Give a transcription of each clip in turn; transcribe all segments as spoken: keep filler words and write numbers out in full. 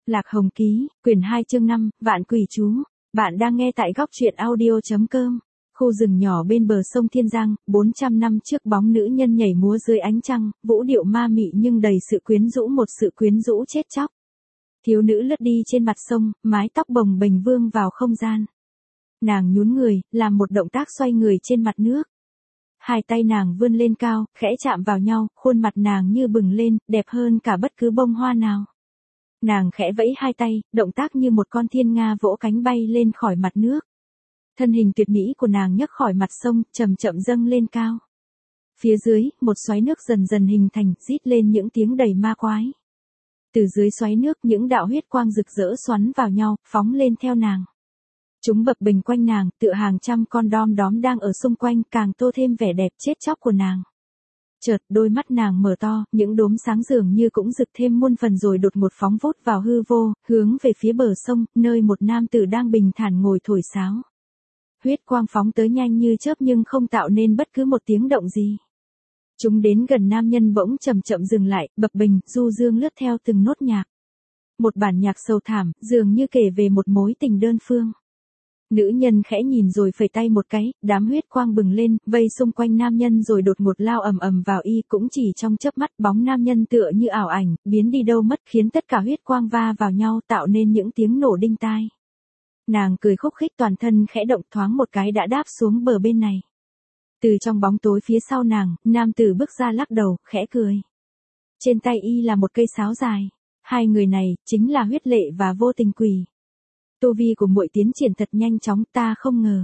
Lạc Hồng Ký, quyển hai chương năm, Vạn Quỷ Chú. Bạn đang nghe tại góc truyện audio.com. Khu rừng nhỏ bên bờ sông Thiên Giang, bốn trăm năm trước bóng nữ nhân nhảy múa dưới ánh trăng, vũ điệu ma mị nhưng đầy sự quyến rũ, một sự quyến rũ chết chóc. Thiếu nữ lướt đi trên mặt sông, mái tóc bồng bềnh vương vào không gian. Nàng nhún người, làm một động tác xoay người trên mặt nước. Hai tay nàng vươn lên cao, khẽ chạm vào nhau, khuôn mặt nàng như bừng lên, đẹp hơn cả bất cứ bông hoa nào. Nàng khẽ vẫy hai tay, động tác như một con thiên nga vỗ cánh bay lên khỏi mặt nước. Thân hình tuyệt mỹ của nàng nhấc khỏi mặt sông, chậm chậm dâng lên cao. Phía dưới, một xoáy nước dần dần hình thành, rít lên những tiếng đầy ma quái. Từ dưới xoáy nước, những đạo huyết quang rực rỡ xoắn vào nhau, phóng lên theo nàng. Chúng bập bềnh quanh nàng, tựa hàng trăm con đom đóm đang ở xung quanh, càng tô thêm vẻ đẹp chết chóc của nàng. Chợt, đôi mắt nàng mở to, những đốm sáng dường như cũng rực thêm muôn phần rồi đột ngột phóng vút vào hư vô, hướng về phía bờ sông, nơi một nam tử đang bình thản ngồi thổi sáo. Huyết quang phóng tới nhanh như chớp nhưng không tạo nên bất cứ một tiếng động gì. Chúng đến gần nam nhân bỗng chậm chậm dừng lại, bập bềnh, du dương lướt theo từng nốt nhạc. Một bản nhạc sầu thảm, dường như kể về một mối tình đơn phương. Nữ nhân khẽ nhìn rồi phẩy tay một cái, đám huyết quang bừng lên, vây xung quanh nam nhân rồi đột ngột lao ầm ầm vào y, cũng chỉ trong chớp mắt bóng nam nhân tựa như ảo ảnh, biến đi đâu mất, khiến tất cả huyết quang va vào nhau tạo nên những tiếng nổ đinh tai. Nàng cười khúc khích, toàn thân khẽ động, thoáng một cái đã đáp xuống bờ bên này. Từ trong bóng tối phía sau nàng, nam tử bước ra lắc đầu, khẽ cười. Trên tay y là một cây sáo dài. Hai người này, chính là Huyết Lệ và Vô Tình Quỷ. Tu vi của muội tiến triển thật nhanh chóng, ta không ngờ.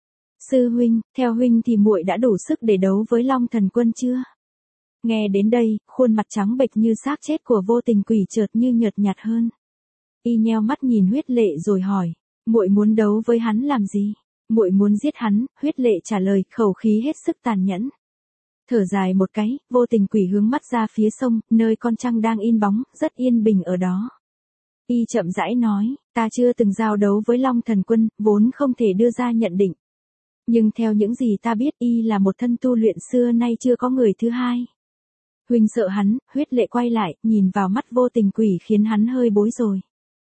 Sư huynh, theo huynh thì muội đã đủ sức để đấu với Long Thần Quân chưa? Nghe đến đây, khuôn mặt trắng bệch như xác chết của Vô Tình Quỷ chợt như nhợt nhạt hơn. Y nheo mắt nhìn Huyết Lệ rồi hỏi, muội muốn đấu với hắn làm gì? Muội muốn giết hắn. Huyết Lệ trả lời, khẩu khí hết sức tàn nhẫn. Thở dài một cái, Vô Tình Quỷ hướng mắt ra phía sông, nơi con trăng đang in bóng, rất yên bình ở đó. Y chậm rãi nói, ta chưa từng giao đấu với Long Thần Quân, vốn không thể đưa ra nhận định. Nhưng theo những gì ta biết, y là một thân tu luyện xưa nay chưa có người thứ hai. Huynh sợ hắn. Huyết Lệ quay lại, nhìn vào mắt Vô Tình Quỷ khiến hắn hơi bối rối.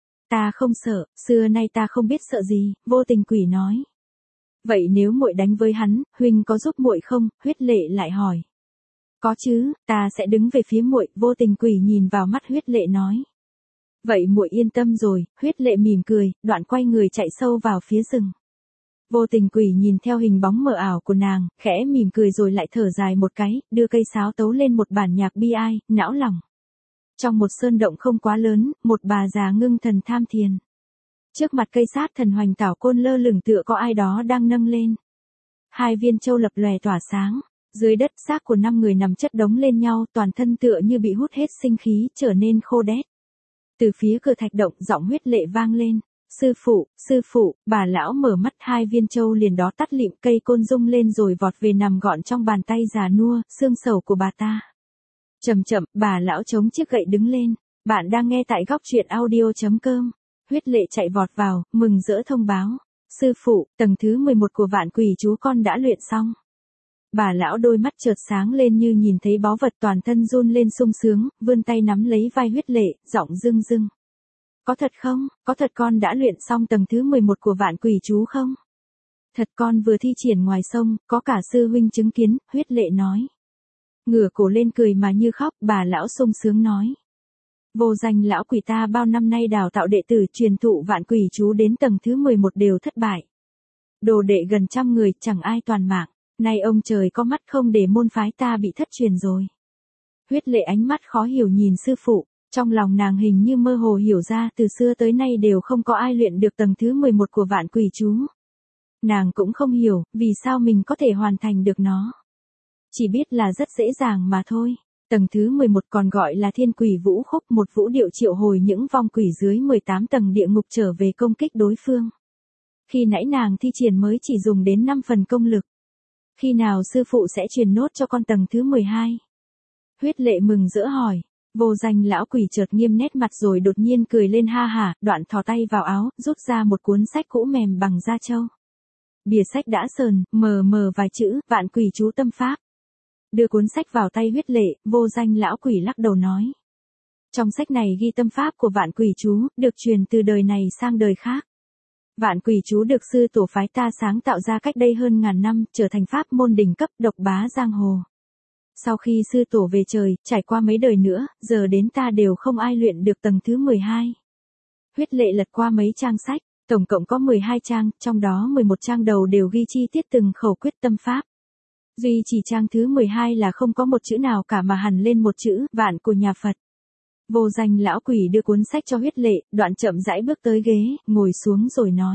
Ta không sợ, xưa nay ta không biết sợ gì, Vô Tình Quỷ nói. Vậy nếu muội đánh với hắn, huynh có giúp muội không? Huyết Lệ lại hỏi. Có chứ, ta sẽ đứng về phía muội. Vô Tình Quỷ nhìn vào mắt Huyết Lệ nói. Vậy muội yên tâm rồi. Huyết Lệ mỉm cười, đoạn quay người chạy sâu vào phía rừng. Vô Tình Quỷ nhìn theo hình bóng mờ ảo của nàng, khẽ mỉm cười rồi lại thở dài một cái, đưa cây sáo tấu lên một bản nhạc bi ai, não lòng. Trong một sơn động không quá lớn, một bà già ngưng thần tham thiền. Trước mặt cây sát thần hoành tảo côn lơ lửng tựa có ai đó đang nâng lên. Hai viên châu lập lòe tỏa sáng. Dưới đất, xác của năm người nằm chất đống lên nhau, toàn thân tựa như bị hút hết sinh khí, trở nên khô đét. Từ phía cửa thạch động, giọng Huyết Lệ vang lên. Sư phụ, sư phụ. Bà lão mở mắt, hai viên châu liền đó tắt lịm, cây côn rung lên rồi vọt về nằm gọn trong bàn tay già nua, xương sầu của bà ta. Chậm chậm, bà lão chống chiếc gậy đứng lên. Bạn đang nghe tại góc truyện audio.com. Huyết Lệ chạy vọt vào, mừng rỡ thông báo. Sư phụ, tầng thứ mười một của Vạn Quỷ Chú con đã luyện xong. Bà lão đôi mắt chợt sáng lên như nhìn thấy báu vật, toàn thân run lên sung sướng, vươn tay nắm lấy vai Huyết Lệ, giọng rưng rưng. Có thật không? Có thật con đã luyện xong tầng thứ mười một của Vạn Quỷ Chú không? Thật, con vừa thi triển ngoài sông, có cả sư huynh chứng kiến. Huyết Lệ nói. Ngửa cổ lên cười mà như khóc, bà lão sung sướng nói. Vô danh lão quỷ ta bao năm nay đào tạo đệ tử truyền thụ Vạn Quỷ Chú đến tầng thứ mười một đều thất bại. Đồ đệ gần trăm người, chẳng ai toàn mạng. Nay ông trời có mắt không để môn phái ta bị thất truyền rồi. Huyết Lệ ánh mắt khó hiểu nhìn sư phụ, trong lòng nàng hình như mơ hồ hiểu ra từ xưa tới nay đều không có ai luyện được tầng thứ mười một của Vạn Quỷ Chú. Nàng cũng không hiểu, vì sao mình có thể hoàn thành được nó. Chỉ biết là rất dễ dàng mà thôi. Tầng thứ mười một còn gọi là Thiên Quỷ Vũ Khúc, một vũ điệu triệu hồi những vong quỷ dưới mười tám tầng địa ngục trở về công kích đối phương. Khi nãy nàng thi triển mới chỉ dùng đến năm phần công lực. Khi nào sư phụ sẽ truyền nốt cho con tầng thứ mười hai? Huyết Lệ mừng rỡ hỏi. Vô danh lão quỷ chợt nghiêm nét mặt rồi đột nhiên cười lên ha hả, đoạn thò tay vào áo, rút ra một cuốn sách cũ mềm bằng da trâu. Bìa sách đã sờn, mờ mờ vài chữ, Vạn Quỷ Chú tâm pháp. Đưa cuốn sách vào tay Huyết Lệ, vô danh lão quỷ lắc đầu nói. Trong sách này ghi tâm pháp của Vạn Quỷ Chú, được truyền từ đời này sang đời khác. Vạn Quỷ Chú được sư tổ phái ta sáng tạo ra cách đây hơn ngàn năm, trở thành pháp môn đỉnh cấp độc bá giang hồ. Sau khi sư tổ về trời, trải qua mấy đời nữa, giờ đến ta đều không ai luyện được tầng thứ mười hai. Huyết Lệ lật qua mấy trang sách, tổng cộng có mười hai trang, trong đó mười một trang đầu đều ghi chi tiết từng khẩu quyết tâm pháp. Duy chỉ trang thứ mười hai là không có một chữ nào cả mà hẳn lên một chữ, Vạn của nhà Phật. Vô Danh lão quỷ đưa cuốn sách cho Huyết Lệ, đoạn chậm rãi bước tới ghế, ngồi xuống rồi nói.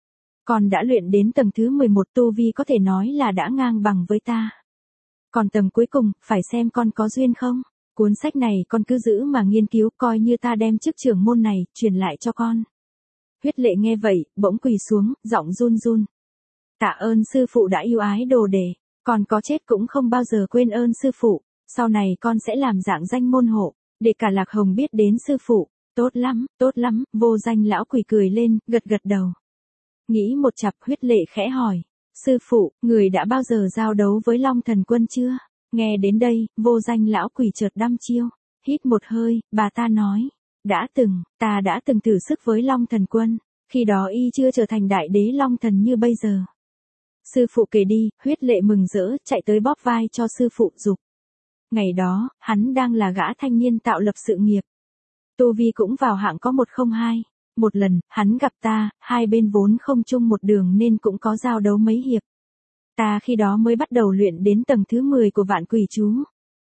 Con đã luyện đến tầng thứ mười một, tu vi có thể nói là đã ngang bằng với ta. Còn tầng cuối cùng, phải xem con có duyên không? Cuốn sách này con cứ giữ mà nghiên cứu, coi như ta đem chức trưởng môn này, truyền lại cho con. Huyết Lệ nghe vậy, bỗng quỳ xuống, giọng run run. Tạ ơn sư phụ đã yêu ái đồ đề, con có chết cũng không bao giờ quên ơn sư phụ, sau này con sẽ làm dạng danh môn hộ, để cả Lạc Hồng biết đến sư phụ. Tốt lắm, tốt lắm, Vô Danh lão quỷ cười lên, gật gật đầu. Nghĩ một chặp, Huyết Lệ khẽ hỏi. Sư phụ, người đã bao giờ giao đấu với Long Thần Quân chưa? Nghe đến đây, Vô Danh lão quỷ chợt đăm chiêu. Hít một hơi, bà ta nói. Đã từng, ta đã từng thử sức với Long Thần Quân. Khi đó y chưa trở thành đại đế Long Thần như bây giờ. Sư phụ kể đi, Huyết Lệ mừng rỡ, chạy tới bóp vai cho sư phụ giục. Ngày đó, hắn đang là gã thanh niên tạo lập sự nghiệp. Tu vi cũng vào hạng có một không hai. Một lần, hắn gặp ta, hai bên vốn không chung một đường nên cũng có giao đấu mấy hiệp. Ta khi đó mới bắt đầu luyện đến tầng thứ mười của Vạn Quỷ Chú.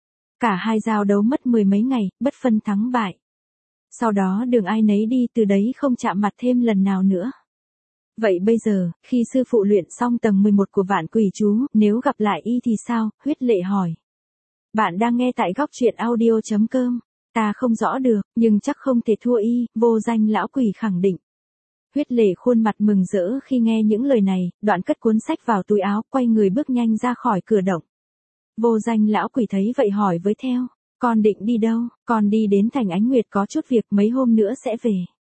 Cả hai giao đấu mất mười mấy ngày, bất phân thắng bại. Sau đó đường ai nấy đi, từ đấy không chạm mặt thêm lần nào nữa. Vậy bây giờ, khi sư phụ luyện xong tầng mười một của Vạn Quỷ Chú, nếu gặp lại y thì sao? Huyết Lệ hỏi. Bạn đang nghe tại góc truyện audio chấm com. Ta không rõ được, nhưng chắc không thể thua y, Vô Danh lão quỷ khẳng định. Huyết Lệ khuôn mặt mừng rỡ khi nghe những lời này, đoạn cất cuốn sách vào túi áo, quay người bước nhanh ra khỏi cửa động. Vô Danh lão quỷ thấy vậy hỏi với theo, con định đi đâu? Con đi đến thành Ánh Nguyệt có chút việc, mấy hôm nữa sẽ về.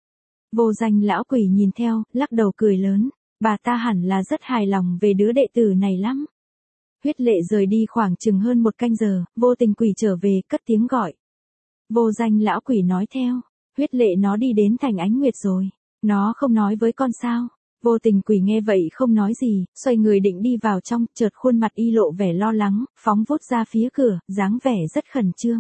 Vô Danh lão quỷ nhìn theo, lắc đầu cười lớn, bà ta hẳn là rất hài lòng về đứa đệ tử này lắm. Huyết Lệ rời đi khoảng chừng hơn một canh giờ, Vô Tình Quỷ trở về, cất tiếng gọi. Vô Danh lão quỷ nói theo, Huyết Lệ nó đi đến thành Ánh Nguyệt rồi, nó không nói với con sao? Vô Tình Quỷ nghe vậy không nói gì, xoay người định đi vào trong, chợt khuôn mặt y lộ vẻ lo lắng, phóng vút ra phía cửa, dáng vẻ rất khẩn trương.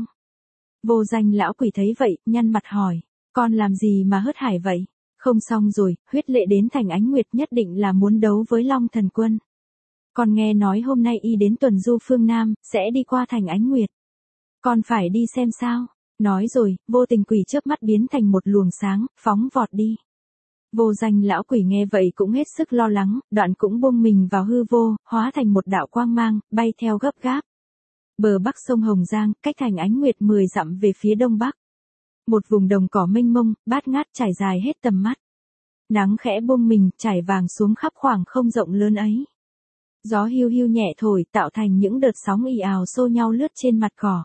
Vô Danh lão quỷ thấy vậy, nhăn mặt hỏi, con làm gì mà hớt hải vậy? Không xong rồi, Huyết Lệ đến thành Ánh Nguyệt nhất định là muốn đấu với Long Thần Quân. Con nghe nói hôm nay y đến tuần du phương Nam, sẽ đi qua thành Ánh Nguyệt. Con phải đi xem sao? Nói rồi, Vô Tình Quỷ chớp mắt biến thành một luồng sáng, phóng vọt đi. Vô Danh lão quỷ nghe vậy cũng hết sức lo lắng, đoạn cũng buông mình vào hư vô, hóa thành một đạo quang mang, bay theo gấp gáp. Bờ bắc sông Hồng Giang, cách thành Ánh Nguyệt mười dặm về phía đông bắc. Một vùng đồng cỏ mênh mông, bát ngát trải dài hết tầm mắt. Nắng khẽ buông mình, trải vàng xuống khắp khoảng không rộng lớn ấy. Gió hiu hiu nhẹ thổi, tạo thành những đợt sóng ì ào xô nhau lướt trên mặt cỏ.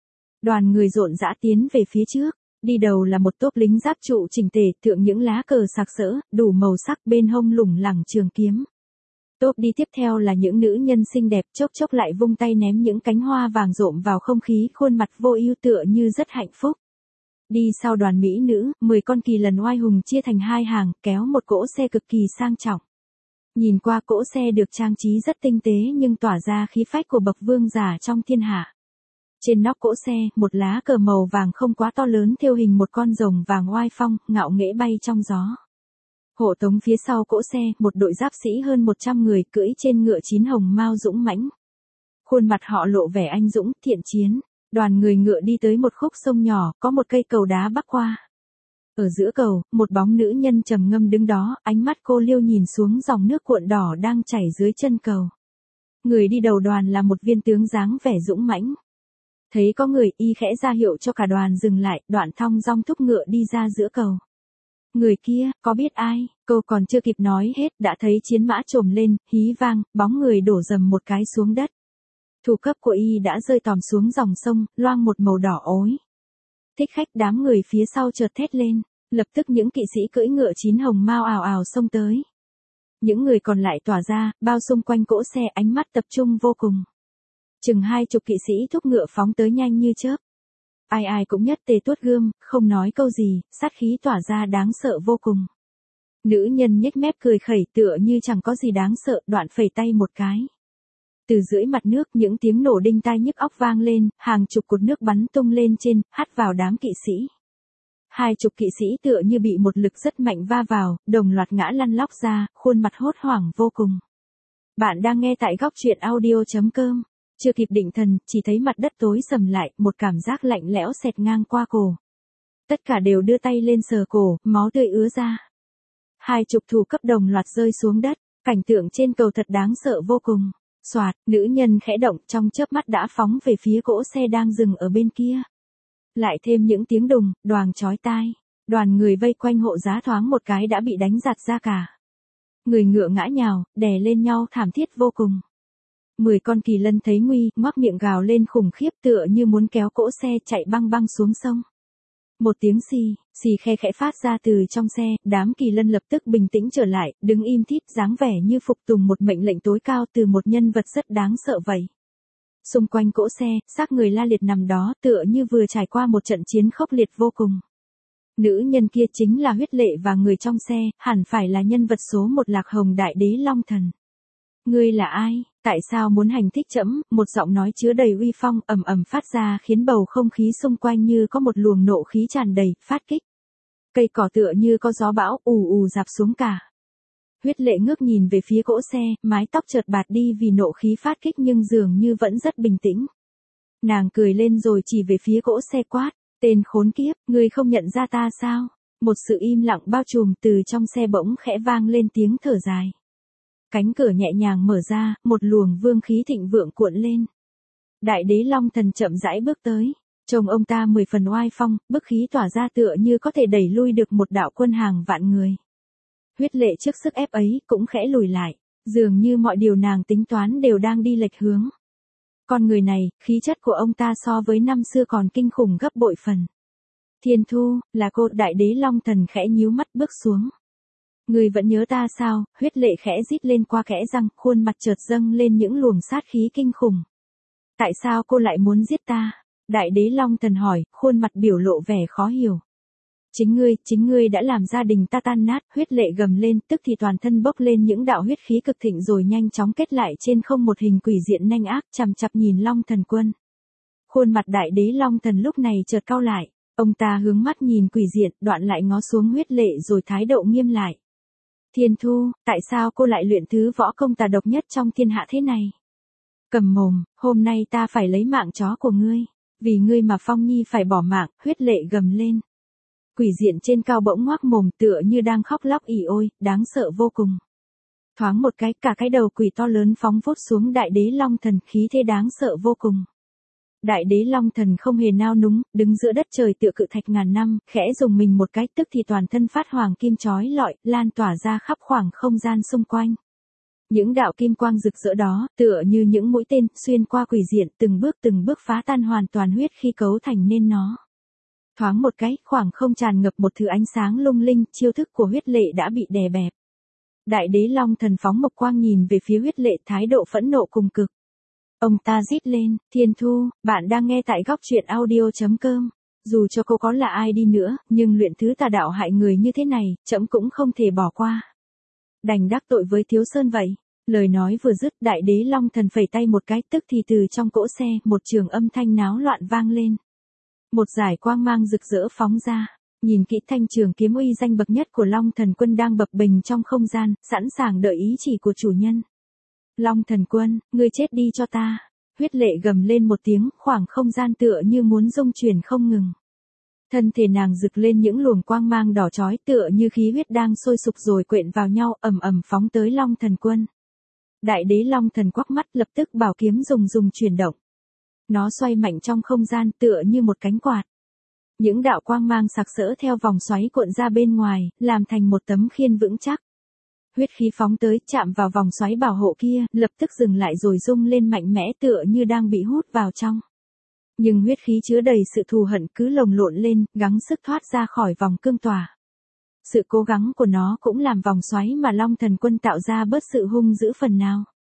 Đoàn người rộn rã tiến về phía trước, đi đầu là một tốp lính giáp trụ chỉnh tề, thượng những lá cờ sặc sỡ, đủ màu sắc, bên hông lủng lẳng trường kiếm. Tốp đi tiếp theo là những nữ nhân xinh đẹp, chốc chốc lại vung tay ném những cánh hoa vàng rộm vào không khí, khuôn mặt vô ưu tựa như rất hạnh phúc. Đi sau đoàn mỹ nữ, mười con kỳ lân oai hùng chia thành hai hàng, kéo một cỗ xe cực kỳ sang trọng. Nhìn qua cỗ xe được trang trí rất tinh tế nhưng tỏa ra khí phách của bậc vương giả trong thiên hạ. Trên nóc cỗ xe, một lá cờ màu vàng không quá to lớn thêu hình một con rồng vàng oai phong, ngạo nghễ bay trong gió. Hộ tống phía sau cỗ xe, một đội giáp sĩ hơn một trăm người cưỡi trên ngựa chín hồng mao dũng mãnh. Khuôn mặt họ lộ vẻ anh dũng, thiện chiến. Đoàn người ngựa đi tới một khúc sông nhỏ, có một cây cầu đá bắc qua. Ở giữa cầu, một bóng nữ nhân trầm ngâm đứng đó, ánh mắt cô liêu nhìn xuống dòng nước cuộn đỏ đang chảy dưới chân cầu. Người đi đầu đoàn là một viên tướng dáng vẻ dũng mãnh. Thấy có người, y khẽ ra hiệu cho cả đoàn dừng lại, đoạn thong dong thúc ngựa đi ra giữa cầu. Người kia, có biết ai? Cô còn chưa kịp nói hết, đã thấy chiến mã trồm lên, hí vang, bóng người đổ dầm một cái xuống đất. Thủ cấp của y đã rơi tòm xuống dòng sông, loang một màu đỏ ối. Thích khách đám người phía sau chợt thét lên, lập tức những kỵ sĩ cưỡi ngựa chín hồng mao ào ào xông tới. Những người còn lại tỏa ra, bao xung quanh cỗ xe, ánh mắt tập trung vô cùng. Chừng hai chục kỵ sĩ thúc ngựa phóng tới nhanh như chớp. Ai ai cũng nhất tề tuốt gươm, không nói câu gì, sát khí tỏa ra đáng sợ vô cùng. Nữ nhân nhếch mép cười khẩy tựa như chẳng có gì đáng sợ, đoạn phẩy tay một cái. Từ dưới mặt nước những tiếng nổ đinh tai nhức óc vang lên, hàng chục cột nước bắn tung lên trên, hắt vào đám kỵ sĩ. Hai chục kỵ sĩ tựa như bị một lực rất mạnh va vào, đồng loạt ngã lăn lóc ra, khuôn mặt hốt hoảng vô cùng. Bạn đang nghe tại góc truyện audio.com. Chưa kịp định thần, chỉ thấy mặt đất tối sầm lại, một cảm giác lạnh lẽo xẹt ngang qua cổ. Tất cả đều đưa tay lên sờ cổ, máu tươi ứa ra. Hai chục thủ cấp đồng loạt rơi xuống đất, cảnh tượng trên cầu thật đáng sợ vô cùng. Soạt, nữ nhân khẽ động trong chớp mắt đã phóng về phía cỗ xe đang dừng ở bên kia. Lại thêm những tiếng đùng, đoàng chói tai. Đoàn người vây quanh hộ giá thoáng một cái đã bị đánh giặt ra cả. Người ngựa ngã nhào, đè lên nhau thảm thiết vô cùng. Mười con kỳ lân thấy nguy, ngoác miệng gào lên khủng khiếp tựa như muốn kéo cỗ xe chạy băng băng xuống sông. Một tiếng xì, xì khe khẽ phát ra từ trong xe, đám kỳ lân lập tức bình tĩnh trở lại, đứng im thít dáng vẻ như phục tùng một mệnh lệnh tối cao từ một nhân vật rất đáng sợ vậy. Xung quanh cỗ xe, xác người la liệt nằm đó tựa như vừa trải qua một trận chiến khốc liệt vô cùng. Nữ nhân kia chính là Huyết Lệ và người trong xe, hẳn phải là nhân vật số một Lạc Hồng Đại Đế Long Thần. Ngươi là ai? Tại sao muốn hành thích trẫm? Một giọng nói chứa đầy uy phong ầm ầm phát ra khiến bầu không khí xung quanh như có một luồng nộ khí tràn đầy, phát kích. Cây cỏ tựa như có gió bão ù ù rạp xuống cả. Huyết Lệ ngước nhìn về phía cỗ xe, mái tóc chợt bạt đi vì nộ khí phát kích nhưng dường như vẫn rất bình tĩnh. Nàng cười lên rồi chỉ về phía cỗ xe quát, tên khốn kiếp, ngươi không nhận ra ta sao? Một sự im lặng bao trùm, từ trong xe bỗng khẽ vang lên tiếng thở dài. Cánh cửa nhẹ nhàng mở ra, một luồng vương khí thịnh vượng cuộn lên. Đại đế Long Thần chậm rãi bước tới. Trông ông ta mười phần oai phong, bức khí tỏa ra tựa như có thể đẩy lui được một đạo quân hàng vạn người. Huyết Lệ trước sức ép ấy cũng khẽ lùi lại, dường như mọi điều nàng tính toán đều đang đi lệch hướng. Con người này, khí chất của ông ta so với năm xưa còn kinh khủng gấp bội phần. Thiên Thu, là cô. Đại đế Long Thần khẽ nhíu mắt bước xuống. Người vẫn nhớ ta sao? Huyết Lệ khẽ rít lên qua kẽ răng, khuôn mặt chợt dâng lên những luồng sát khí kinh khủng. Tại sao cô lại muốn giết ta? Đại đế Long Thần hỏi, khuôn mặt biểu lộ vẻ khó hiểu. Chính ngươi, chính ngươi đã làm gia đình ta tan nát. Huyết Lệ gầm lên, tức thì toàn thân bốc lên những đạo huyết khí cực thịnh rồi nhanh chóng kết lại trên không một hình quỷ diện nhanh ác, chằm chằm nhìn Long Thần Quân. Khuôn mặt đại đế Long Thần lúc này chợt cau lại, ông ta hướng mắt nhìn quỷ diện, đoạn lại ngó xuống Huyết Lệ rồi thái độ nghiêm lại. Thiên Thu, tại sao cô lại luyện thứ võ công tà độc nhất trong thiên hạ thế này? Cầm mồm, hôm nay ta phải lấy mạng chó của ngươi, vì ngươi mà Phong Nhi phải bỏ mạng. Huyết Lệ gầm lên. Quỷ diện trên cao bỗng ngoác mồm tựa như đang khóc lóc ỉ ôi, đáng sợ vô cùng. Thoáng một cái, cả cái đầu quỷ to lớn phóng vút xuống đại đế Long Thần, khí thế đáng sợ vô cùng. Đại đế Long Thần không hề nao núng, đứng giữa đất trời tựa cự thạch ngàn năm, khẽ dùng mình một cái tức thì toàn thân phát hoàng kim chói lọi, lan tỏa ra khắp khoảng không gian xung quanh. Những đạo kim quang rực rỡ đó, tựa như những mũi tên, xuyên qua quỷ diện, từng bước từng bước phá tan hoàn toàn huyết khi cấu thành nên nó. Thoáng một cái, khoảng không tràn ngập một thứ ánh sáng lung linh, chiêu thức của Huyết Lệ đã bị đè bẹp. Đại đế Long Thần phóng mộc quang nhìn về phía Huyết Lệ, thái độ phẫn nộ cùng cực. Ông ta rít lên, Thiên Thu, bạn đang nghe tại góc truyện audio.com. Dù cho cô có là ai đi nữa, nhưng luyện thứ tà đạo hại người như thế này, trẫm cũng không thể bỏ qua. Đành đắc tội với Thiếu Sơn vậy. Lời nói vừa dứt, đại đế Long Thần phẩy tay một cái, tức thì từ trong cỗ xe, một trường âm thanh náo loạn vang lên. Một dải quang mang rực rỡ phóng ra, nhìn kỹ thanh trường kiếm uy danh bậc nhất của Long Thần Quân đang bập bềnh trong không gian, sẵn sàng đợi ý chỉ của chủ nhân. Long Thần Quân, ngươi chết đi cho ta. Huyết Lệ gầm lên một tiếng, khoảng không gian tựa như muốn rung chuyển không ngừng. Thân thể nàng rực lên những luồng quang mang đỏ chói tựa như khí huyết đang sôi sục rồi quyện vào nhau, ầm ầm phóng tới Long Thần Quân. Đại đế Long Thần quắc mắt, lập tức bảo kiếm rùng rùng chuyển động. Nó xoay mạnh trong không gian tựa như một cánh quạt. Những đạo quang mang sặc sỡ theo vòng xoáy cuộn ra bên ngoài, làm thành một tấm khiên vững chắc. Huyết khí phóng tới, chạm vào vòng xoáy bảo hộ kia, lập tức dừng lại rồi rung lên mạnh mẽ tựa như đang bị hút vào trong. Nhưng huyết khí chứa đầy sự thù hận cứ lồng lộn lên, gắng sức thoát ra khỏi vòng cương tỏa. Sự cố gắng của nó cũng làm vòng xoáy mà Long Thần Quân tạo ra bớt sự hung dữ phần nào.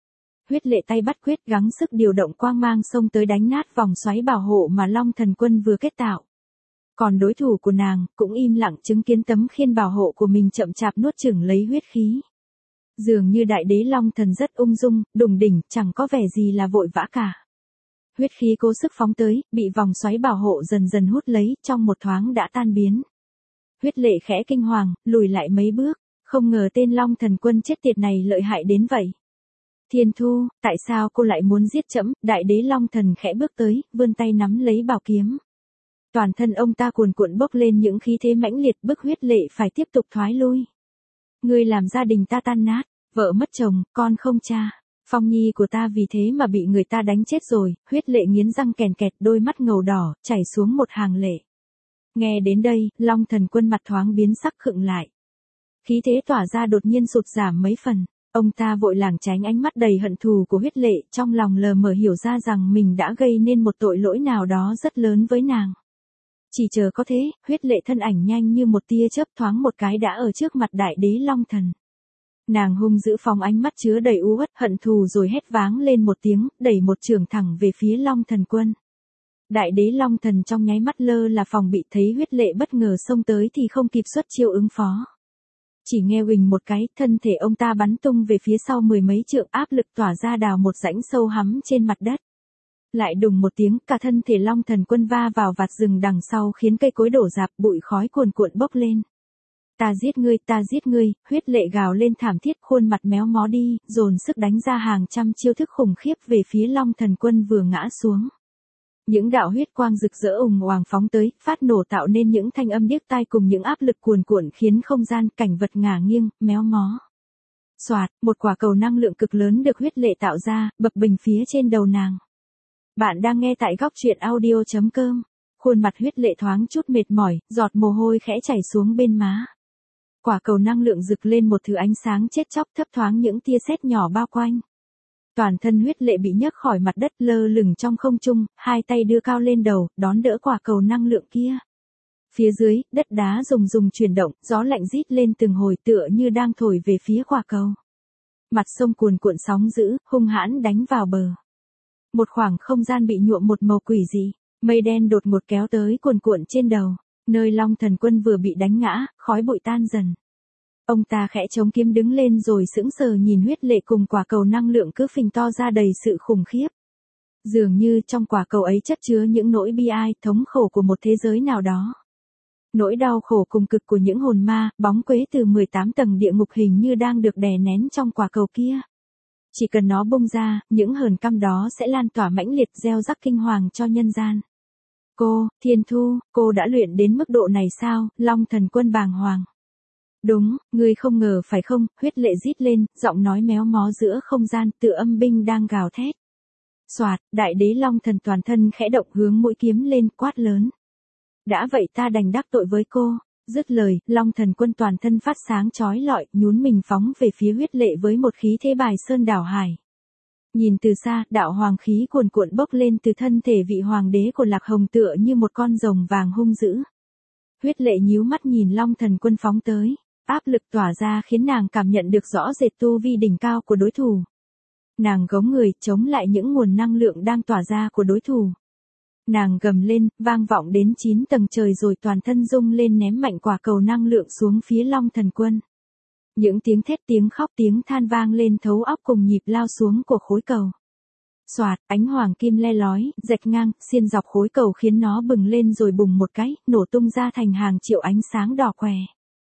Huyết lệ tay bắt quyết gắng sức điều động quang mang xông tới đánh nát vòng xoáy bảo hộ mà Long Thần Quân vừa kết tạo. Còn đối thủ của nàng cũng im lặng chứng kiến tấm khiên bảo hộ của mình chậm chạp nuốt chửng lấy huyết khí. Dường như đại đế Long Thần rất ung dung, đùng đỉnh, chẳng có vẻ gì là vội vã cả. Huyết khí cố sức phóng tới, bị vòng xoáy bảo hộ dần dần hút lấy, trong một thoáng đã tan biến. Huyết lệ khẽ kinh hoàng, lùi lại mấy bước, không ngờ tên Long Thần Quân chết tiệt này lợi hại đến vậy. Thiên Thu, tại sao cô lại muốn giết trẫm? Đại đế Long Thần khẽ bước tới, vươn tay nắm lấy bảo kiếm. Toàn thân ông ta cuồn cuộn bốc lên những khí thế mãnh liệt, bức huyết lệ phải tiếp tục thoái lui. Ngươi làm gia đình ta tan nát, vợ mất chồng, con không cha. Phong nhi của ta vì thế mà bị người ta đánh chết rồi. Huyết lệ nghiến răng kèn kẹt, đôi mắt ngầu đỏ, chảy xuống một hàng lệ. Nghe đến đây, Long Thần Quân mặt thoáng biến sắc khựng lại. Khí thế tỏa ra đột nhiên sụt giảm mấy phần. Ông ta vội lảng tránh ánh mắt đầy hận thù của huyết lệ, trong lòng lờ mờ hiểu ra rằng mình đã gây nên một tội lỗi nào đó rất lớn với nàng. Chỉ chờ có thế, huyết lệ thân ảnh nhanh như một tia chớp thoáng một cái đã ở trước mặt đại đế Long Thần. Nàng hung dữ phóng ánh mắt chứa đầy u uất hận thù rồi hét váng lên một tiếng, đẩy một chưởng thẳng về phía Long Thần Quân. Đại đế Long Thần trong nháy mắt lơ là phòng bị, thấy huyết lệ bất ngờ xông tới thì không kịp xuất chiêu ứng phó. Chỉ nghe huỳnh một cái, thân thể ông ta bắn tung về phía sau mười mấy trượng, áp lực tỏa ra đào một rãnh sâu hắm trên mặt đất. Lại đùng một tiếng, cả thân thể Long Thần Quân va vào vạt rừng đằng sau khiến cây cối đổ rạp, bụi khói cuồn cuộn bốc lên. Ta giết ngươi, ta giết ngươi, huyết lệ gào lên thảm thiết, khuôn mặt méo mó đi, dồn sức đánh ra hàng trăm chiêu thức khủng khiếp về phía Long Thần Quân vừa ngã xuống. Những đạo huyết quang rực rỡ ùng oàng phóng tới, phát nổ tạo nên những thanh âm điếc tai cùng những áp lực cuồn cuộn khiến không gian, cảnh vật ngả nghiêng, méo mó. Soạt, một quả cầu năng lượng cực lớn được huyết lệ tạo ra, bập bềnh phía trên đầu nàng. Bạn đang nghe tại góc truyện audio chấm com. Khuôn mặt huyết lệ thoáng chút mệt mỏi, giọt mồ hôi khẽ chảy xuống bên má. Quả cầu năng lượng rực lên một thứ ánh sáng chết chóc, thấp thoáng những tia sét nhỏ bao quanh. Toàn thân huyết lệ bị nhấc khỏi mặt đất, lơ lửng trong không trung, hai tay đưa cao lên đầu, đón đỡ quả cầu năng lượng kia. Phía dưới, đất đá rùng rùng chuyển động, gió lạnh rít lên từng hồi tựa như đang thổi về phía quả cầu. Mặt sông cuồn cuộn sóng dữ, hung hãn đánh vào bờ. Một khoảng không gian bị nhuộm một màu quỷ dị, mây đen đột ngột kéo tới cuồn cuộn trên đầu, nơi Long Thần Quân vừa bị đánh ngã, khói bụi tan dần. Ông ta khẽ chống kiếm đứng lên rồi sững sờ nhìn huyết lệ cùng quả cầu năng lượng cứ phình to ra đầy sự khủng khiếp. Dường như trong quả cầu ấy chất chứa những nỗi bi ai, thống khổ của một thế giới nào đó. Nỗi đau khổ cùng cực của những hồn ma, bóng quế từ mười tám tầng địa ngục hình như đang được đè nén trong quả cầu kia. Chỉ cần nó bung ra, những hờn căm đó sẽ lan tỏa mãnh liệt gieo rắc kinh hoàng cho nhân gian. Cô, Thiên Thu, cô đã luyện đến mức độ này sao? Long Thần Quân bàng hoàng. Đúng, ngươi không ngờ phải không? Huyết lệ rít lên, giọng nói méo mó giữa không gian, tựa âm binh đang gào thét. Soạt, đại đế Long Thần toàn thân khẽ động, hướng mũi kiếm lên, quát lớn. Đã vậy ta đành đắc tội với cô. Dứt lời, Long Thần Quân toàn thân phát sáng chói lọi, nhún mình phóng về phía huyết lệ với một khí thế bài sơn đảo hải. Nhìn từ xa, đạo hoàng khí cuồn cuộn bốc lên từ thân thể vị hoàng đế của Lạc Hồng tựa như một con rồng vàng hung dữ. Huyết lệ nhíu mắt nhìn Long Thần Quân phóng tới, áp lực tỏa ra khiến nàng cảm nhận được rõ rệt tu vi đỉnh cao của đối thủ. Nàng gống người chống lại những nguồn năng lượng đang tỏa ra của đối thủ. Nàng gầm lên, vang vọng đến chín tầng trời rồi toàn thân rung lên ném mạnh quả cầu năng lượng xuống phía Long Thần Quân. Những tiếng thét, tiếng khóc, tiếng than vang lên thấu óc cùng nhịp lao xuống của khối cầu. Soạt, ánh hoàng kim le lói, rạch ngang, xiên dọc khối cầu khiến nó bừng lên rồi bùng một cái, nổ tung ra thành hàng triệu ánh sáng đỏ què.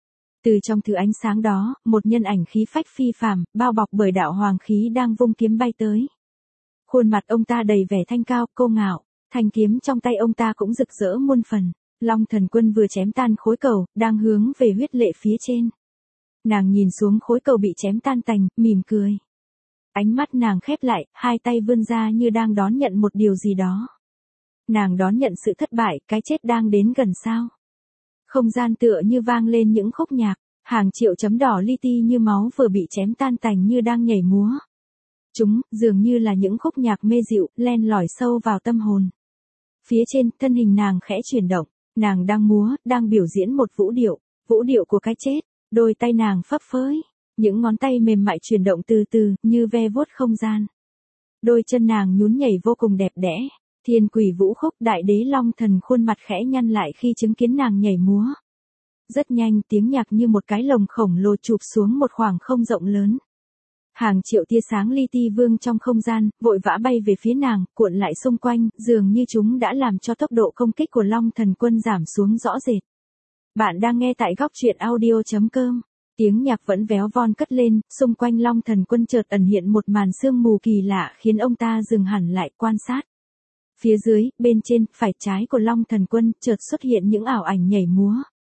Từ trong thứ ánh sáng đó, một nhân ảnh khí phách phi phàm, bao bọc bởi đạo hoàng khí đang vung kiếm bay tới. Khuôn mặt ông ta đầy vẻ thanh cao, cô ngạo, thanh kiếm trong tay ông ta cũng rực rỡ muôn phần. Long Thần Quân vừa chém tan khối cầu, đang hướng về huyết lệ phía trên. Nàng nhìn xuống khối cầu bị chém tan tành, mỉm cười. Ánh mắt nàng khép lại, hai tay vươn ra như đang đón nhận một điều gì đó. Nàng đón nhận sự thất bại, cái chết đang đến gần sao. Không gian tựa như vang lên những khúc nhạc, hàng triệu chấm đỏ li ti như máu vừa bị chém tan tành như đang nhảy múa. Chúng, dường như là những khúc nhạc mê dịu, len lỏi sâu vào tâm hồn. Phía trên, thân hình nàng khẽ chuyển động, nàng đang múa, đang biểu diễn một vũ điệu, vũ điệu của cái chết, đôi tay nàng phấp phới, những ngón tay mềm mại chuyển động từ từ, như ve vuốt không gian. Đôi chân nàng nhún nhảy vô cùng đẹp đẽ. Thiên Quỷ Vũ Khúc, Đại Đế Long Thần khuôn mặt khẽ nhăn lại khi chứng kiến nàng nhảy múa. Rất nhanh, tiếng nhạc như một cái lồng khổng lồ chụp xuống một khoảng không rộng lớn. Hàng triệu tia sáng li ti vương trong không gian, vội vã bay về phía nàng, cuộn lại xung quanh, dường như chúng đã làm cho tốc độ công kích của Long Thần Quân giảm xuống rõ rệt. Bạn đang nghe tại góc truyện audio chấm com. Tiếng nhạc vẫn véo von cất lên, xung quanh Long Thần Quân chợt ẩn hiện một màn sương mù kỳ lạ khiến ông ta dừng hẳn lại quan sát. Phía dưới, bên trên, phải trái của Long Thần Quân chợt xuất hiện những ảo ảnh nhảy múa.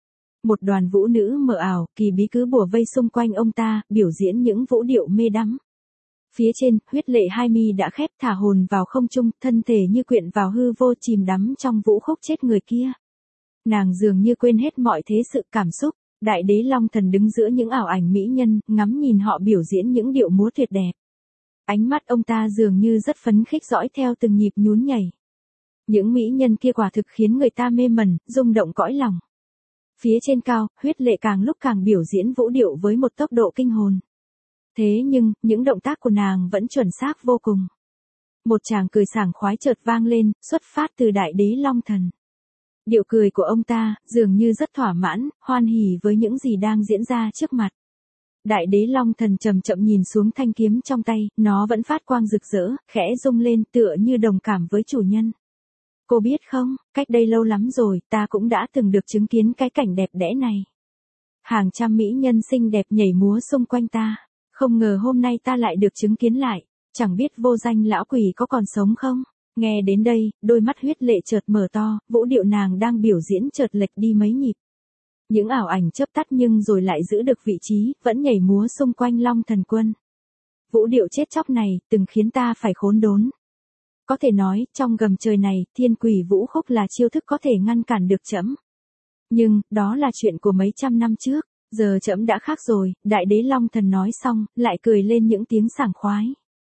Một đoàn vũ nữ mờ ảo, kỳ bí cứ bủa vây xung quanh ông ta, biểu diễn những vũ điệu mê đắm. Phía trên, huyết lệ hai mi đã khép thả hồn vào không trung, thân thể như quyện vào hư vô chìm đắm trong vũ khúc chết người kia. Nàng dường như quên hết mọi thế sự cảm xúc. Đại Đế Long Thần đứng giữa những ảo ảnh mỹ nhân, ngắm nhìn họ biểu diễn những điệu múa tuyệt đẹp. Ánh mắt ông ta dường như rất phấn khích dõi theo từng nhịp nhún nhảy. Những mỹ nhân kia quả thực khiến người ta mê mẩn, rung động cõi lòng. Phía trên cao, huyết lệ càng lúc càng biểu diễn vũ điệu với một tốc độ kinh hồn. Thế nhưng, những động tác của nàng vẫn chuẩn xác vô cùng. Một tràng cười sảng khoái chợt vang lên, xuất phát từ Đại Đế Long Thần. Điệu cười của ông ta, dường như rất thỏa mãn, hoan hỉ với những gì đang diễn ra trước mặt. Đại Đế Long Thần chậm chậm nhìn xuống thanh kiếm trong tay, nó vẫn phát quang rực rỡ, khẽ rung lên tựa như đồng cảm với chủ nhân. Cô biết không, cách đây lâu lắm rồi, ta cũng đã từng được chứng kiến cái cảnh đẹp đẽ này. Hàng trăm mỹ nhân xinh đẹp nhảy múa xung quanh ta, không ngờ hôm nay ta lại được chứng kiến lại, chẳng biết vô danh lão quỷ có còn sống không? Nghe đến đây, đôi mắt huyết lệ chợt mở to, vũ điệu nàng đang biểu diễn chợt lệch đi mấy nhịp. Những ảo ảnh chớp tắt nhưng rồi lại giữ được vị trí, vẫn nhảy múa xung quanh Long Thần Quân. Vũ điệu chết chóc này, từng khiến ta phải khốn đốn. Có thể nói, trong gầm trời này, Thiên Quỷ Vũ Khúc là chiêu thức có thể ngăn cản được trẫm. Nhưng, đó là chuyện của mấy trăm năm trước, giờ trẫm đã khác rồi, Đại Đế Long Thần nói xong, lại cười lên những tiếng sảng khoái.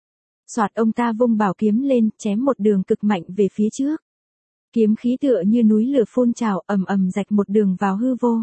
Soạt ông ta vung bảo kiếm lên, chém một đường cực mạnh về phía trước. Kiếm khí tựa như núi lửa phun trào, ầm ầm rạch một đường vào hư vô.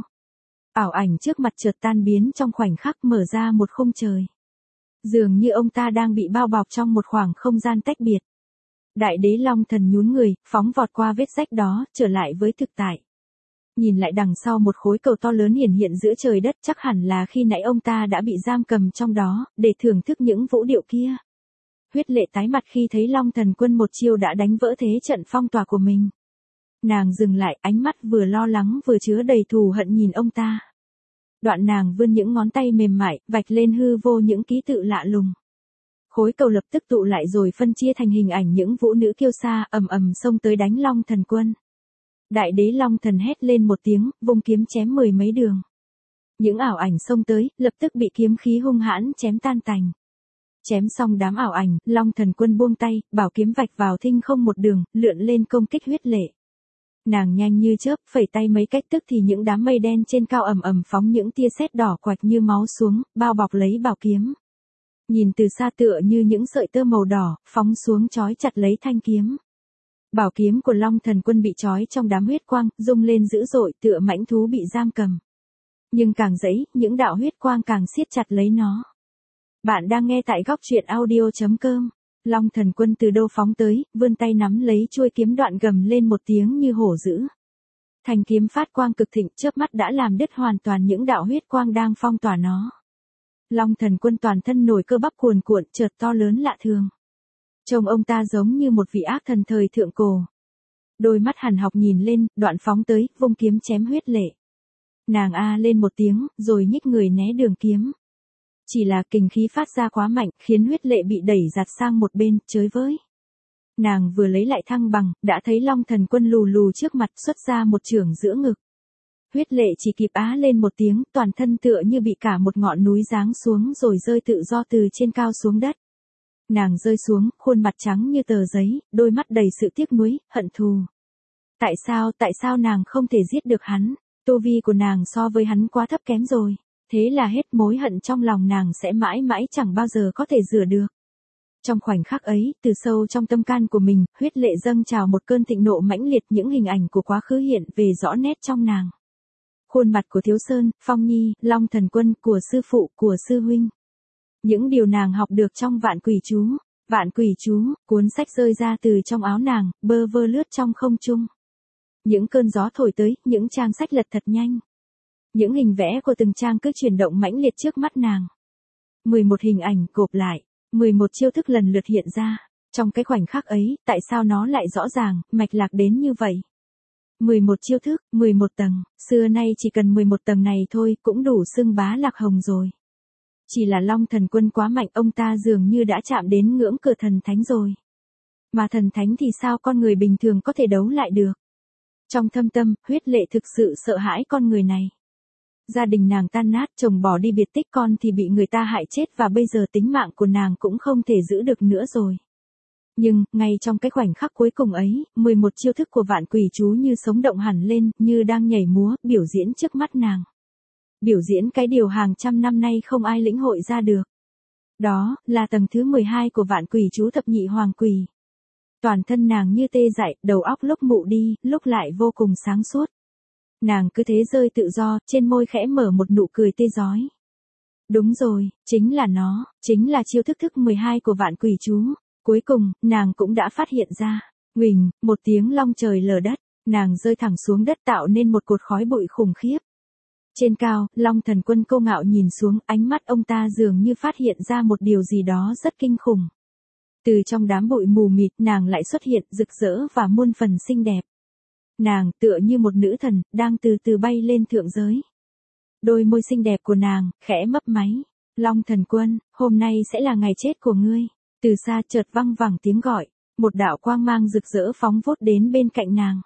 Ảo ảnh trước mặt chợt tan biến trong khoảnh khắc mở ra một khung trời. Dường như ông ta đang bị bao bọc trong một khoảng không gian tách biệt. Đại Đế Long Thần nhún người, phóng vọt qua vết rách đó, trở lại với thực tại. Nhìn lại đằng sau một khối cầu to lớn hiển hiện giữa trời đất, chắc hẳn là khi nãy ông ta đã bị giam cầm trong đó, để thưởng thức những vũ điệu kia. Huyết lệ tái mặt khi thấy Long Thần Quân một chiêu đã đánh vỡ thế trận phong tỏa của mình. Nàng dừng lại, ánh mắt vừa lo lắng vừa chứa đầy thù hận nhìn ông ta. Đoạn nàng vươn những ngón tay mềm mại, vạch lên hư vô những ký tự lạ lùng. Khối cầu lập tức tụ lại rồi phân chia thành hình ảnh những vũ nữ kiêu sa ầm ầm xông tới đánh Long Thần Quân. Đại Đế Long Thần hét lên một tiếng, vung kiếm chém mười mấy đường. Những ảo ảnh xông tới, lập tức bị kiếm khí hung hãn chém tan tành. Chém xong đám ảo ảnh, Long Thần Quân buông tay, bảo kiếm vạch vào thinh không một đường, lượn lên công kích huyết lệ. Nàng nhanh như chớp, phẩy tay mấy cách tức thì những đám mây đen trên cao ầm ầm phóng những tia sét đỏ quạch như máu xuống, bao bọc lấy bảo kiếm. Nhìn từ xa tựa như những sợi tơ màu đỏ, phóng xuống trói chặt lấy thanh kiếm. Bảo kiếm của Long Thần Quân bị trói trong đám huyết quang, rung lên dữ dội tựa mãnh thú bị giam cầm. Nhưng càng giãy, những đạo huyết quang càng siết chặt lấy nó. Bạn đang nghe tại góc truyện audio chấm com. Long Thần Quân từ đâu phóng tới, vươn tay nắm lấy chuôi kiếm đoạn gầm lên một tiếng như hổ dữ. Thanh kiếm phát quang cực thịnh, chớp mắt đã làm đứt hoàn toàn những đạo huyết quang đang phong tỏa nó. Long Thần Quân toàn thân nổi cơ bắp cuồn cuộn, chợt to lớn lạ thường. Trông ông ta giống như một vị ác thần thời thượng cổ. Đôi mắt hằn học nhìn lên, đoạn phóng tới, vung kiếm chém huyết lệ. Nàng a lên một tiếng, rồi nhích người né đường kiếm. Chỉ là kình khí phát ra quá mạnh, khiến huyết lệ bị đẩy giạt sang một bên, chới với. Nàng vừa lấy lại thăng bằng, đã thấy Long Thần Quân lù lù trước mặt xuất ra một chưởng giữa ngực. Huyết lệ chỉ kịp á lên một tiếng, toàn thân tựa như bị cả một ngọn núi giáng xuống rồi rơi tự do từ trên cao xuống đất. Nàng rơi xuống, khuôn mặt trắng như tờ giấy, đôi mắt đầy sự tiếc nuối, hận thù. Tại sao, tại sao nàng không thể giết được hắn? Tu vi của nàng so với hắn quá thấp kém rồi. Thế là hết mối hận trong lòng nàng sẽ mãi mãi chẳng bao giờ có thể rửa được. Trong khoảnh khắc ấy, từ sâu trong tâm can của mình, huyết lệ dâng trào một cơn thịnh nộ mãnh liệt, những hình ảnh của quá khứ hiện về rõ nét trong nàng. Khuôn mặt của Thiếu Sơn, Phong Nhi, Long Thần Quân, của sư phụ, của sư huynh. Những điều nàng học được trong Vạn Quỷ Chú. Vạn quỷ chú, cuốn sách rơi ra từ trong áo nàng, bơ vơ lướt trong không trung. Những cơn gió thổi tới, những trang sách lật thật nhanh. Những hình vẽ của từng trang cứ chuyển động mãnh liệt trước mắt nàng. mười một hình ảnh gộp lại, mười một chiêu thức lần lượt hiện ra. Trong cái khoảnh khắc ấy, tại sao nó lại rõ ràng, mạch lạc đến như vậy? mười một chiêu thức, mười một tầng, xưa nay chỉ cần mười một tầng này thôi cũng đủ xưng bá Lạc Hồng rồi. Chỉ là Long Thần Quân quá mạnh, ông ta dường như đã chạm đến ngưỡng cửa thần thánh rồi. Mà thần thánh thì sao con người bình thường có thể đấu lại được? Trong thâm tâm, Huyết Lệ thực sự sợ hãi con người này. Gia đình nàng tan nát, chồng bỏ đi biệt tích, con thì bị người ta hại chết và bây giờ tính mạng của nàng cũng không thể giữ được nữa rồi. Nhưng, ngay trong cái khoảnh khắc cuối cùng ấy, mười một chiêu thức của vạn quỷ chú như sống động hẳn lên, như đang nhảy múa, biểu diễn trước mắt nàng. Biểu diễn cái điều hàng trăm năm nay không ai lĩnh hội ra được. Đó, là tầng thứ mười hai của vạn quỷ chú thập nhị hoàng quỷ. Toàn thân nàng như tê dại, đầu óc lúc mụ đi, lúc lại vô cùng sáng suốt. Nàng cứ thế rơi tự do, trên môi khẽ mở một nụ cười tê rói. Đúng rồi, chính là nó, chính là chiêu thức thức mười hai của vạn quỷ chú. Cuối cùng, nàng cũng đã phát hiện ra. Huỳnh, một tiếng long trời lở đất, nàng rơi thẳng xuống đất tạo nên một cột khói bụi khủng khiếp. Trên cao, Long Thần Quân câu ngạo nhìn xuống, ánh mắt ông ta dường như phát hiện ra một điều gì đó rất kinh khủng. Từ trong đám bụi mù mịt, nàng lại xuất hiện rực rỡ và muôn phần xinh đẹp. Nàng tựa như một nữ thần, đang từ từ bay lên thượng giới. Đôi môi xinh đẹp của nàng, khẽ mấp máy. Long Thần Quân, hôm nay sẽ là ngày chết của ngươi. Từ xa chợt văng vẳng tiếng gọi, một đạo quang mang rực rỡ phóng vút đến bên cạnh nàng.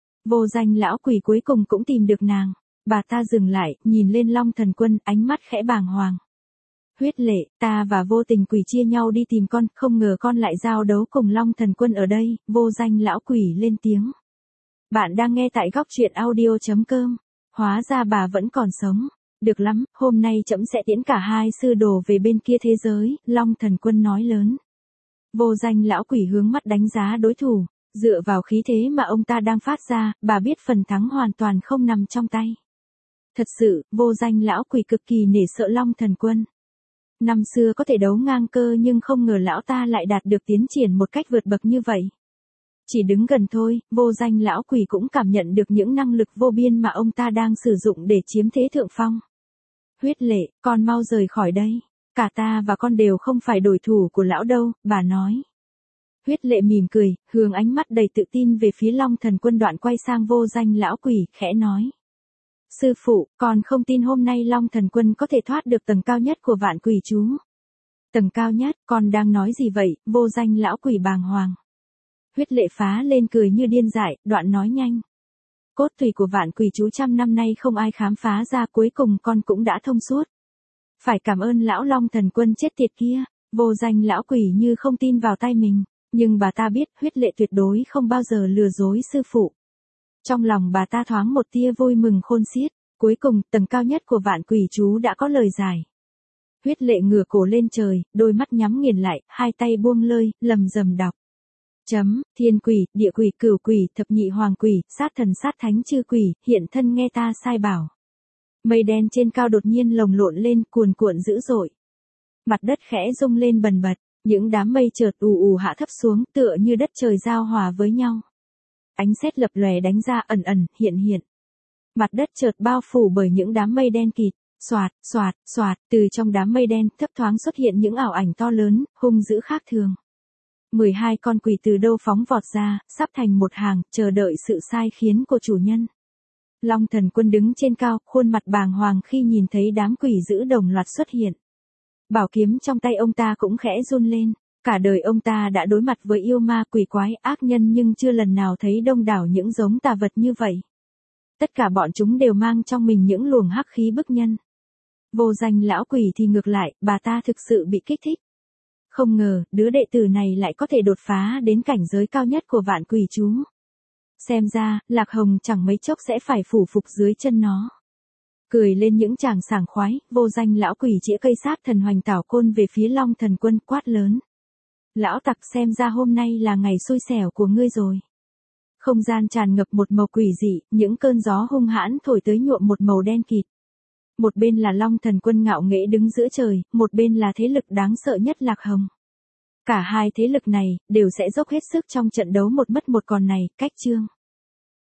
Vô Danh lão quỷ cuối cùng cũng tìm được nàng. Bà ta dừng lại, nhìn lên Long Thần Quân, ánh mắt khẽ bàng hoàng. Huyết Lệ, ta và Vô Tình quỷ chia nhau đi tìm con, không ngờ con lại giao đấu cùng Long Thần Quân ở đây. Vô Danh lão quỷ lên tiếng. Bạn đang nghe tại góc truyện audio chấm com. Hóa ra bà vẫn còn sống. Được lắm, hôm nay trẫm sẽ tiễn cả hai sư đồ về bên kia thế giới, Long Thần Quân nói lớn. Vô Danh lão quỷ hướng mắt đánh giá đối thủ, dựa vào khí thế mà ông ta đang phát ra, bà biết phần thắng hoàn toàn không nằm trong tay. Thật sự, Vô Danh lão quỷ cực kỳ nể sợ Long Thần Quân. Năm xưa có thể đấu ngang cơ nhưng không ngờ lão ta lại đạt được tiến triển một cách vượt bậc như vậy. Chỉ đứng gần thôi, Vô Danh lão quỷ cũng cảm nhận được những năng lực vô biên mà ông ta đang sử dụng để chiếm thế thượng phong. Huyết Lệ, con mau rời khỏi đây. Cả ta và con đều không phải đối thủ của lão đâu, bà nói. Huyết Lệ mỉm cười, hướng ánh mắt đầy tự tin về phía Long Thần Quân, đoạn quay sang Vô Danh lão quỷ, khẽ nói. Sư phụ, con không tin hôm nay Long Thần Quân có thể thoát được tầng cao nhất của vạn quỷ chú. Tầng cao nhất, con đang nói gì vậy? Vô Danh lão quỷ bàng hoàng. Huyết Lệ phá lên cười như điên dại, đoạn nói nhanh. Cốt tủy của vạn quỷ chú trăm năm nay không ai khám phá ra, cuối cùng con cũng đã thông suốt. Phải cảm ơn lão Long Thần Quân chết tiệt kia. Vô Danh lão quỷ như không tin vào tay mình, nhưng bà ta biết Huyết Lệ tuyệt đối không bao giờ lừa dối sư phụ. Trong lòng bà ta thoáng một tia vui mừng khôn xiết, cuối cùng tầng cao nhất của vạn quỷ chú đã có lời giải. Huyết Lệ ngửa cổ lên trời, đôi mắt nhắm nghiền lại, hai tay buông lơi, lầm rầm đọc. Chấm, thiên quỷ, địa quỷ, cửu quỷ, thập nhị hoàng quỷ, sát thần sát thánh chư quỷ, hiện thân nghe ta sai bảo. Mây đen trên cao đột nhiên lồng lộn lên, cuồn cuộn dữ dội. Mặt đất khẽ rung lên bần bật, những đám mây chợt ù ù hạ thấp xuống, tựa như đất trời giao hòa với nhau. Ánh sét lập lòe đánh ra, ẩn ẩn, hiện hiện. Mặt đất chợt bao phủ bởi những đám mây đen kịt, xoạt, xoạt, xoạt, từ trong đám mây đen thấp thoáng xuất hiện những ảo ảnh to lớn, hung dữ khác thường. mười hai con quỷ từ đâu phóng vọt ra, sắp thành một hàng, chờ đợi sự sai khiến của chủ nhân. Long Thần Quân đứng trên cao, khuôn mặt bàng hoàng khi nhìn thấy đám quỷ dữ đồng loạt xuất hiện. Bảo kiếm trong tay ông ta cũng khẽ run lên, cả đời ông ta đã đối mặt với yêu ma quỷ quái ác nhân nhưng chưa lần nào thấy đông đảo những giống tà vật như vậy. Tất cả bọn chúng đều mang trong mình những luồng hắc khí bức nhân. Vô Danh lão quỷ thì ngược lại, bà ta thực sự bị kích thích. Không ngờ, đứa đệ tử này lại có thể đột phá đến cảnh giới cao nhất của vạn quỷ chú. Xem ra, Lạc Hồng chẳng mấy chốc sẽ phải phủ phục dưới chân nó. Cười lên những chàng sảng khoái, Vô Danh lão quỷ chĩa cây sát thần hoành tảo côn về phía Long Thần Quân, quát lớn. Lão tặc, xem ra hôm nay là ngày xui xẻo của ngươi rồi. Không gian tràn ngập một màu quỷ dị, những cơn gió hung hãn thổi tới nhuộm một màu đen kịt. Một bên là Long Thần Quân ngạo nghễ đứng giữa trời, một bên là thế lực đáng sợ nhất Lạc Hồng. Cả hai thế lực này đều sẽ dốc hết sức trong trận đấu một mất một còn này, cách chương.